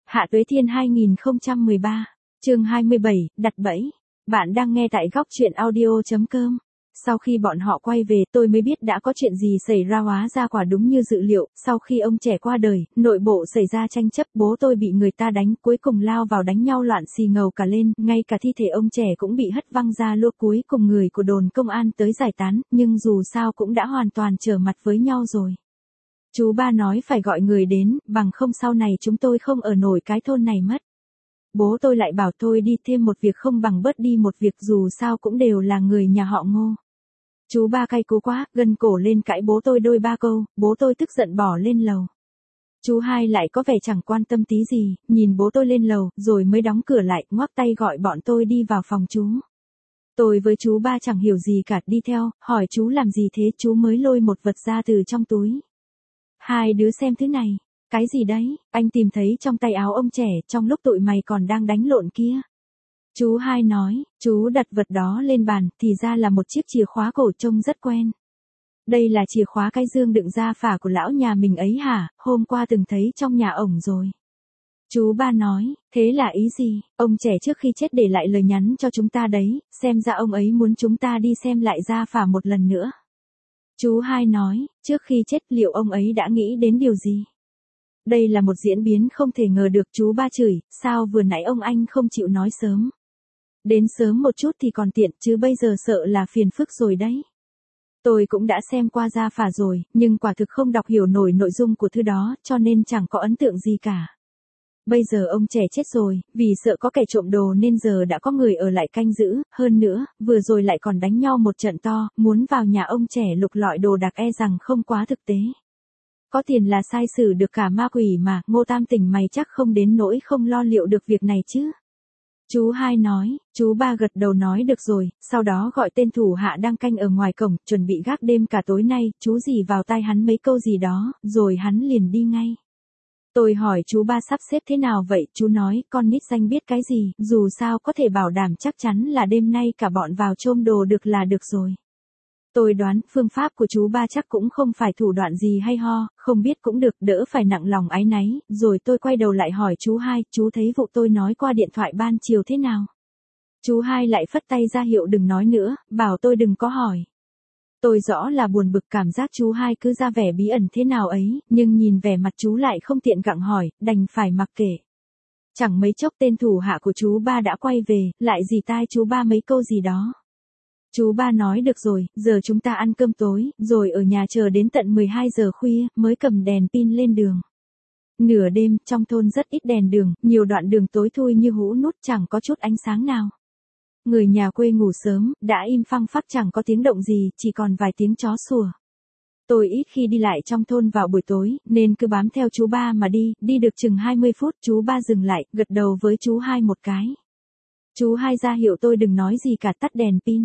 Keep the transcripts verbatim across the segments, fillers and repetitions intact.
Hạ Tuế Thiên hai không một ba, chương hai mươi bảy, đặt bẫy. Bạn đang nghe tại góc truyện audio chấm com. Sau khi bọn họ quay về tôi mới biết đã có chuyện gì xảy ra, hóa ra quả đúng như dự liệu, sau khi ông trẻ qua đời, nội bộ xảy ra tranh chấp, bố tôi bị người ta đánh, cuối cùng lao vào đánh nhau loạn xì ngầu cả lên, ngay cả thi thể ông trẻ cũng bị hất văng ra lô, cuối cùng người của đồn công an tới giải tán, nhưng dù sao cũng đã hoàn toàn trở mặt với nhau rồi. Chú ba nói phải gọi người đến, bằng không sau này chúng tôi không ở nổi cái thôn này mất. Bố tôi lại bảo tôi đi thêm một việc không bằng bớt đi một việc, dù sao cũng đều là người nhà họ Ngô. Chú ba cay cú quá, gân cổ lên cãi bố tôi đôi ba câu, bố tôi tức giận bỏ lên lầu. Chú hai lại có vẻ chẳng quan tâm tí gì, nhìn bố tôi lên lầu, rồi mới đóng cửa lại, ngoắc tay gọi bọn tôi đi vào phòng chú. Tôi với chú ba chẳng hiểu gì cả, đi theo, hỏi chú làm gì thế, chú mới lôi một vật ra từ trong túi. Hai đứa xem thứ này. Cái gì đấy, anh tìm thấy trong tay áo ông trẻ, trong lúc tụi mày còn đang đánh lộn kia. Chú hai nói, chú đặt vật đó lên bàn, thì ra là một chiếc chìa khóa cổ trông rất quen. Đây là chìa khóa cái dương đựng gia phả của lão nhà mình ấy hả, hôm qua từng thấy trong nhà ổng rồi. Chú ba nói, thế là ý gì, ông trẻ trước khi chết để lại lời nhắn cho chúng ta đấy, xem ra ông ấy muốn chúng ta đi xem lại gia phả một lần nữa. Chú hai nói, trước khi chết liệu ông ấy đã nghĩ đến điều gì? Đây là một diễn biến không thể ngờ được, chú ba chửi, sao vừa nãy ông anh không chịu nói sớm. Đến sớm một chút thì còn tiện, chứ bây giờ sợ là phiền phức rồi đấy. Tôi cũng đã xem qua gia phả rồi, nhưng quả thực không đọc hiểu nổi nội dung của thư đó, cho nên chẳng có ấn tượng gì cả. Bây giờ ông trẻ chết rồi, vì sợ có kẻ trộm đồ nên giờ đã có người ở lại canh giữ, hơn nữa, vừa rồi lại còn đánh nhau một trận to, muốn vào nhà ông trẻ lục lọi đồ đạc e rằng không quá thực tế. Có tiền là sai xử được cả ma quỷ mà, Ngô Tam Tỉnh mày chắc không đến nỗi không lo liệu được việc này chứ. Chú hai nói, chú ba gật đầu nói được rồi, sau đó gọi tên thủ hạ đang canh ở ngoài cổng, chuẩn bị gác đêm cả tối nay, chú dì vào tai hắn mấy câu gì đó, rồi hắn liền đi ngay. Tôi hỏi chú ba sắp xếp thế nào vậy, chú nói, con nít danh biết cái gì, dù sao có thể bảo đảm chắc chắn là đêm nay cả bọn vào chôm đồ được là được rồi. Tôi đoán, phương pháp của chú ba chắc cũng không phải thủ đoạn gì hay ho, không biết cũng được, đỡ phải nặng lòng áy náy, rồi tôi quay đầu lại hỏi chú hai, chú thấy vụ tôi nói qua điện thoại ban chiều thế nào? Chú hai lại phất tay ra hiệu đừng nói nữa, bảo tôi đừng có hỏi. Tôi rõ là buồn bực, cảm giác chú hai cứ ra vẻ bí ẩn thế nào ấy, nhưng nhìn vẻ mặt chú lại không tiện gặng hỏi, đành phải mặc kệ. Chẳng mấy chốc tên thủ hạ của chú ba đã quay về, lại dì tai chú ba mấy câu gì đó. Chú ba nói được rồi, giờ chúng ta ăn cơm tối, rồi ở nhà chờ đến tận mười hai giờ khuya, mới cầm đèn pin lên đường. Nửa đêm, trong thôn rất ít đèn đường, nhiều đoạn đường tối thui như hũ nút, chẳng có chút ánh sáng nào. Người nhà quê ngủ sớm, đã im phăng phắc, chẳng có tiếng động gì, chỉ còn vài tiếng chó sủa. Tôi ít khi đi lại trong thôn vào buổi tối, nên cứ bám theo chú ba mà đi, đi được chừng hai mươi phút, chú ba dừng lại, gật đầu với chú hai một cái. Chú hai ra hiệu tôi đừng nói gì cả, tắt đèn pin.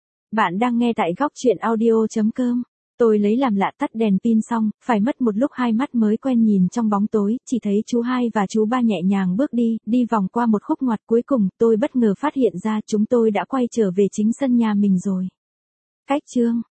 Bạn đang nghe tại góc truyện audio chấm com. Tôi lấy làm lạ, tắt đèn pin xong, phải mất một lúc hai mắt mới quen nhìn trong bóng tối, chỉ thấy chú hai và chú ba nhẹ nhàng bước đi, đi vòng qua một khúc ngoặt, cuối cùng tôi bất ngờ phát hiện ra chúng tôi đã quay trở về chính sân nhà mình rồi. Cách chương